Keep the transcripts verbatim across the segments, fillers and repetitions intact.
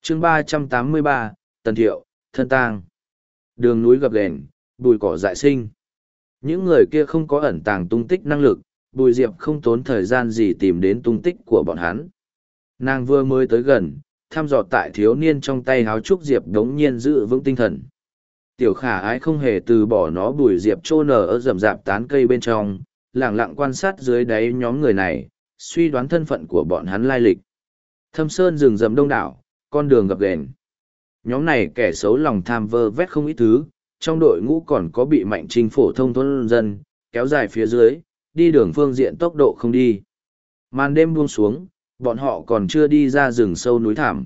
chương ba trăm tám mươi ba, Tần Thiệu, thân tang. Đường núi gập ghềnh, bụi cỏ dại sinh. Những người kia không có ẩn tàng tung tích năng lực, Bùi Diệp không tốn thời gian gì tìm đến tung tích của bọn hắn. Nàng vừa mới tới gần, thăm dò tại thiếu niên trong tay háo trúc Diệp đống nhiên giữ vững tinh thần. Tiểu khả ái không hề từ bỏ nó. Bùi Diệp trô nở ở rậm rạp tán cây bên trong, lẳng lặng quan sát dưới đáy nhóm người này, suy đoán thân phận của bọn hắn lai lịch. Thâm sơn rừng rậm đông đảo, con đường gập ghềnh. Nhóm này kẻ xấu lòng tham vơ vét không ít thứ, trong đội ngũ còn có bị Mạnh Trinh phổ thông thôn dân, kéo dài phía dưới, đi đường phương diện tốc độ không đi. Màn đêm buông xuống, bọn họ còn chưa đi ra rừng sâu núi thảm.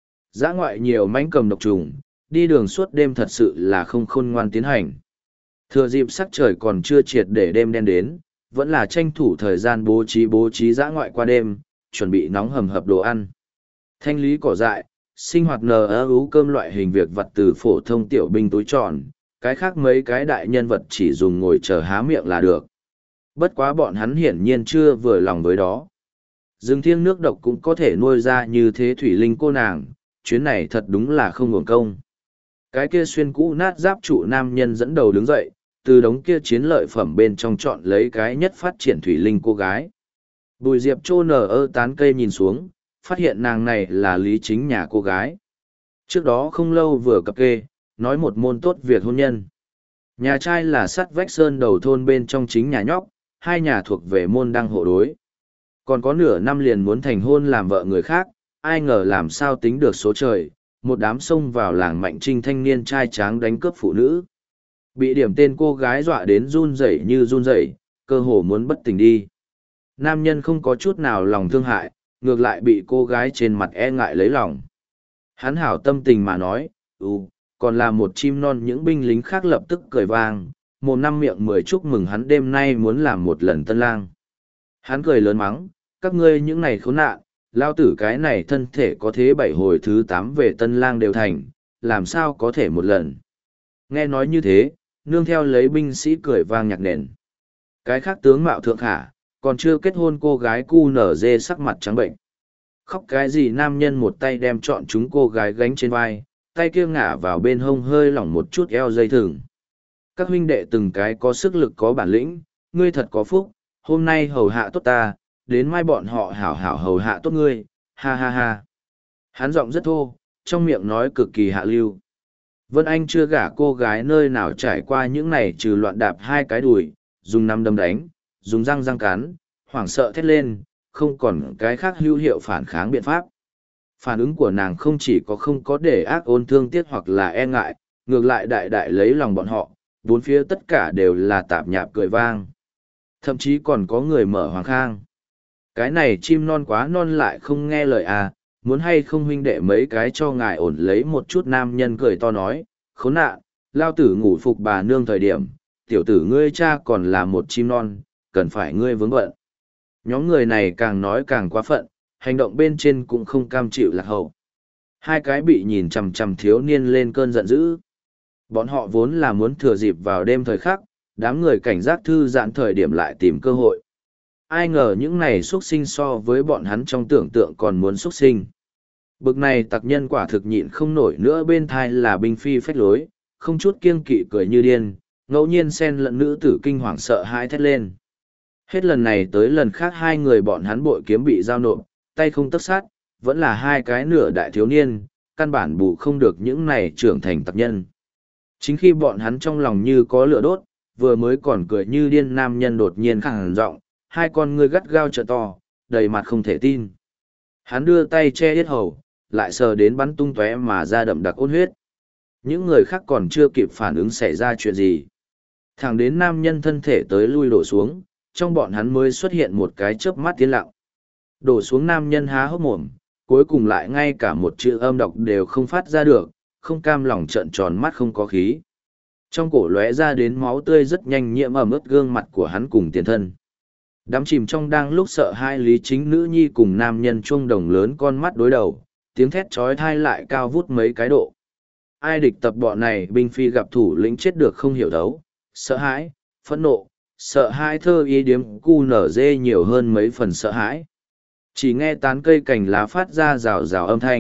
Dã ngoại nhiều mãnh cầm độc trùng, đi đường suốt đêm thật sự là không khôn ngoan tiến hành. Thừa dịp sắc trời còn chưa triệt để đêm đen đến, vẫn là tranh thủ thời gian bố trí bố trí dã ngoại qua đêm, chuẩn bị nóng hầm hập đồ ăn. Thanh lý cỏ dại, sinh hoạt nờ ớ ú cơm loại hình việc vặt từ phổ thông tiểu binh túi tròn, cái khác mấy cái đại nhân vật chỉ dùng ngồi chờ há miệng là được. Bất quá bọn hắn hiển nhiên chưa vừa lòng với đó. Rừng thiêng nước độc cũng có thể nuôi ra như thế thủy linh cô nàng, chuyến này thật đúng là không hưởng công. Cái kia xuyên cũ nát giáp trụ nam nhân dẫn đầu đứng dậy, từ đống kia chiến lợi phẩm bên trong chọn lấy cái nhất phát triển thủy linh cô gái. Bùi Diệp trô nở ơ tán cây nhìn xuống, phát hiện nàng này là Lý Chính nhà cô gái. Trước đó không lâu vừa cập kê, nói một môn tốt việc hôn nhân. Nhà trai là sắt vách sơn đầu thôn bên trong chính nhà nhóc, hai nhà thuộc về môn đăng hộ đối. Còn có nửa năm liền muốn thành hôn làm vợ người khác, ai ngờ làm sao tính được số trời, một đám xông vào làng Mạnh Trinh thanh niên trai tráng đánh cướp phụ nữ. Bị điểm tên cô gái dọa đến run rẩy như run rẩy, cơ hồ muốn bất tỉnh đi. Nam nhân không có chút nào lòng thương hại, ngược lại bị cô gái trên mặt e ngại lấy lòng. Hắn hảo tâm tình mà nói, ừ, còn là một chim non. Những binh lính khác lập tức cười vang, một năm miệng mười chúc mừng hắn đêm nay muốn làm một lần tân lang. Hắn cười lớn mắng, các ngươi những này khốn nạn, lao tử cái này thân thể có thế bảy hồi thứ tám về tân lang đều thành, làm sao có thể một lần. Nghe nói như thế, nương theo lấy binh sĩ cười vang nhạc nền. Cái khác tướng mạo thượng khả, còn chưa kết hôn cô gái cu nở dê sắc mặt trắng bệnh. Khóc cái gì nam nhân một tay đem chọn chúng cô gái gánh trên vai, tay kia ngả vào bên hông hơi lỏng một chút eo dây thừng. Các huynh đệ từng cái có sức lực có bản lĩnh, ngươi thật có phúc, hôm nay hầu hạ tốt ta, đến mai bọn họ hảo hảo hầu hạ tốt ngươi, ha ha ha. Hắn giọng rất thô, trong miệng nói cực kỳ hạ lưu. Vân Anh chưa gả cô gái nơi nào trải qua những này trừ loạn đạp hai cái đùi, dùng nắm đấm đánh, dùng răng răng cắn, hoảng sợ thét lên, không còn cái khác hữu hiệu phản kháng biện pháp. Phản ứng của nàng không chỉ có không có để ác ôn thương tiếc hoặc là e ngại, ngược lại đại đại lấy lòng bọn họ, bốn phía tất cả đều là tạp nhạp cười vang. Thậm chí còn có người mở hoàng khang. Cái này chim non quá non lại không nghe lời à, muốn hay không huynh đệ mấy cái cho ngài ổn lấy một chút. Nam nhân cười to nói, khốn nạn, lao tử ngủ phục bà nương thời điểm, tiểu tử ngươi cha còn là một chim non, cần phải ngươi vướng bận. Nhóm người này càng nói càng quá phận, hành động bên trên cũng không cam chịu lạc hậu. Hai cái bị nhìn chằm chằm thiếu niên lên cơn giận dữ. Bọn họ vốn là muốn thừa dịp vào đêm thời khắc, đám người cảnh giác thư giãn thời điểm lại tìm cơ hội. Ai ngờ những này xuất sinh so với bọn hắn trong tưởng tượng còn muốn xuất sinh. Bực này tặc nhân quả thực nhịn không nổi nữa, bên thai là binh phi phách lối, không chút kiêng kỵ cười như điên, ngẫu nhiên xen lẫn nữ tử kinh hoàng sợ hãi thét lên. Hết lần này tới lần khác hai người bọn hắn bội kiếm bị giao nộp, tay không tấc sát, vẫn là hai cái nửa đại thiếu niên, căn bản bù không được những này trưởng thành tặc nhân. Chính khi bọn hắn trong lòng như có lửa đốt, vừa mới còn cười như điên, nam nhân đột nhiên khẳng giọng, hai con ngươi gắt gao trợ to, đầy mặt không thể tin. Hắn đưa tay che yết hầu, lại sờ đến bắn tung tóe mà ra đậm đặc ôn huyết. Những người khác còn chưa kịp phản ứng xảy ra chuyện gì. Thẳng đến nam nhân thân thể tới lui đổ xuống, trong bọn hắn mới xuất hiện một cái chớp mắt tiến lặng. Đổ xuống nam nhân há hốc mồm, cuối cùng lại ngay cả một chữ âm đọc đều không phát ra được, không cam lòng trợn tròn mắt không có khí. Trong cổ lóe ra đến máu tươi rất nhanh nhiễm ẩm ướt gương mặt của hắn cùng tiền thân. Đắm chìm trong đang lúc sợ hai Lý Chính nữ nhi cùng nam nhân chuông đồng lớn con mắt đối đầu, tiếng thét chói tai lại cao vút mấy cái độ. Ai địch tập bọn này binh phi gặp thủ lĩnh chết được không hiểu đấu, sợ hãi, phẫn nộ, sợ hãi thơ ý điếm cu nở dê nhiều hơn mấy phần sợ hãi. Chỉ nghe tán cây cành lá phát ra rào rào âm thanh,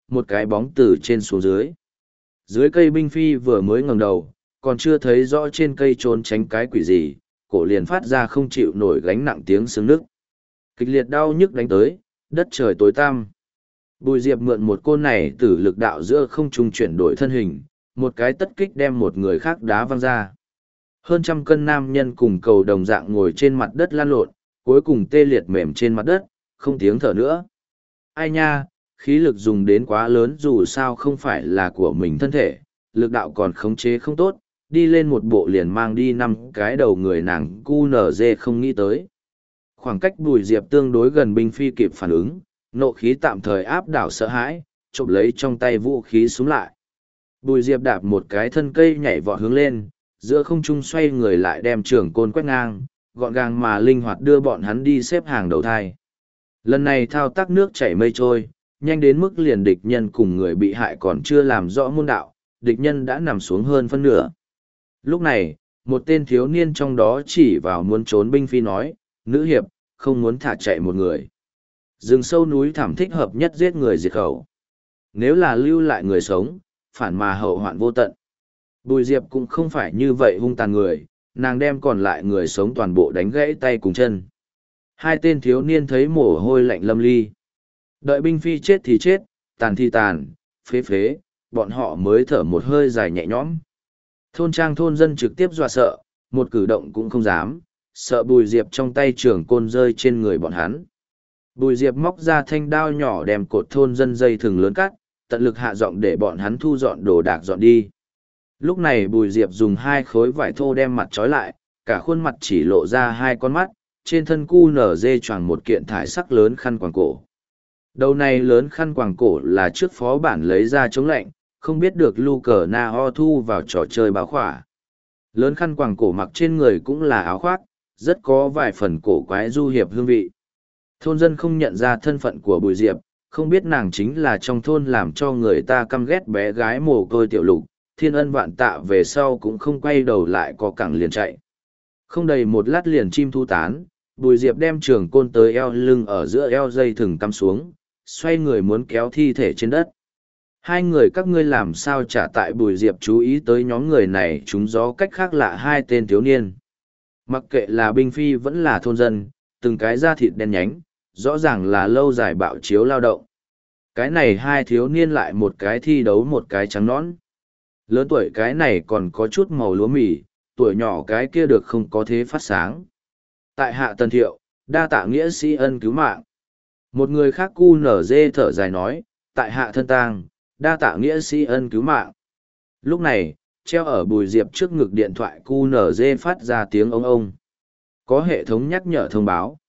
một cái bóng từ trên xuống dưới. Dưới cây binh phi vừa mới ngẩng đầu, còn chưa thấy rõ trên cây trốn tránh cái quỷ gì, cổ liền phát ra không chịu nổi gánh nặng tiếng xương nức. Kịch liệt đau nhức đánh tới, đất trời tối tăm. Bùi Diệp mượn một côn này từ lực đạo giữa không trung chuyển đổi thân hình, một cái tất kích đem một người khác đá văng ra. Hơn trăm cân nam nhân cùng cầu đồng dạng ngồi trên mặt đất lăn lộn, cuối cùng tê liệt mềm trên mặt đất, không tiếng thở nữa. Ai nha, khí lực dùng đến quá lớn dù sao không phải là của mình thân thể, lực đạo còn khống chế không tốt, đi lên một bộ liền mang đi năm cái đầu người nàng cu nở dê không nghĩ tới. Khoảng cách Bùi Diệp tương đối gần binh phi kịp phản ứng, nộ khí tạm thời áp đảo sợ hãi, chộp lấy trong tay vũ khí xuống lại. Bùi Diệp đạp một cái thân cây nhảy vọt hướng lên, giữa không trung xoay người lại đem trường côn quét ngang, gọn gàng mà linh hoạt đưa bọn hắn đi xếp hàng đầu thai. Lần này thao tác nước chảy mây trôi, nhanh đến mức liền địch nhân cùng người bị hại còn chưa làm rõ môn đạo, địch nhân đã nằm xuống hơn phân nửa. Lúc này, một tên thiếu niên trong đó chỉ vào muốn trốn binh phi nói, nữ hiệp, không muốn thả chạy một người. Rừng sâu núi thảm thích hợp nhất giết người diệt khẩu. Nếu là lưu lại người sống, phản mà hậu hoạn vô tận. Bùi Diệp cũng không phải như vậy hung tàn người, nàng đem còn lại người sống toàn bộ đánh gãy tay cùng chân. Hai tên thiếu niên thấy mồ hôi lạnh lâm ly. Đợi binh phi chết thì chết, tàn thì tàn, phế phế, bọn họ mới thở một hơi dài nhẹ nhõm. Thôn trang thôn dân trực tiếp dọa sợ, một cử động cũng không dám, sợ Bùi Diệp trong tay trường côn rơi trên người bọn hắn. Bùi Diệp móc ra thanh đao nhỏ đem cột thôn dân dây thừng lớn cắt, tận lực hạ giọng để bọn hắn thu dọn đồ đạc dọn đi. Lúc này Bùi Diệp dùng hai khối vải thô đem mặt trói lại, cả khuôn mặt chỉ lộ ra hai con mắt, trên thân cu nở dê choàng một kiện thải sắc lớn khăn quàng cổ. Đầu này lớn khăn quàng cổ là trước phó bản lấy ra chống lạnh, không biết được Lu Cờ Na Ho thu vào trò chơi báo khỏa. Lớn khăn quàng cổ mặc trên người cũng là áo khoác, rất có vài phần cổ quái du hiệp hương vị. Thôn dân không nhận ra thân phận của Bùi Diệp, không biết nàng chính là trong thôn làm cho người ta căm ghét bé gái mồ côi Tiểu Lục, thiên ân vạn tạ về sau cũng không quay đầu lại có cẳng liền chạy. Không đầy một lát liền chim thu tán, Bùi Diệp đem trường côn tới eo lưng ở giữa eo dây thừng cắm xuống, xoay người muốn kéo thi thể trên đất. Hai người các ngươi làm sao trả tại Bùi Diệp chú ý tới nhóm người này chúng gió cách khác lạ hai tên thiếu niên. Mặc kệ là binh phi vẫn là thôn dân, từng cái da thịt đen nhánh, rõ ràng là lâu dài bạo chiếu lao động. Cái này hai thiếu niên lại một cái thi đấu một cái trắng nõn. Lớn tuổi cái này còn có chút màu lúa mì, tuổi nhỏ cái kia được không có thế phát sáng. Tại hạ Tần Thiệu, đa tạ nghĩa sĩ ân cứu mạng. Một người khác cu nở dê thở dài nói, tại hạ thân tang, đa tạ nghĩa sĩ ân cứu mạng. Lúc này, treo ở Bùi Diệp trước ngực điện thoại cu nở dê phát ra tiếng ông ông. Có hệ thống nhắc nhở thông báo.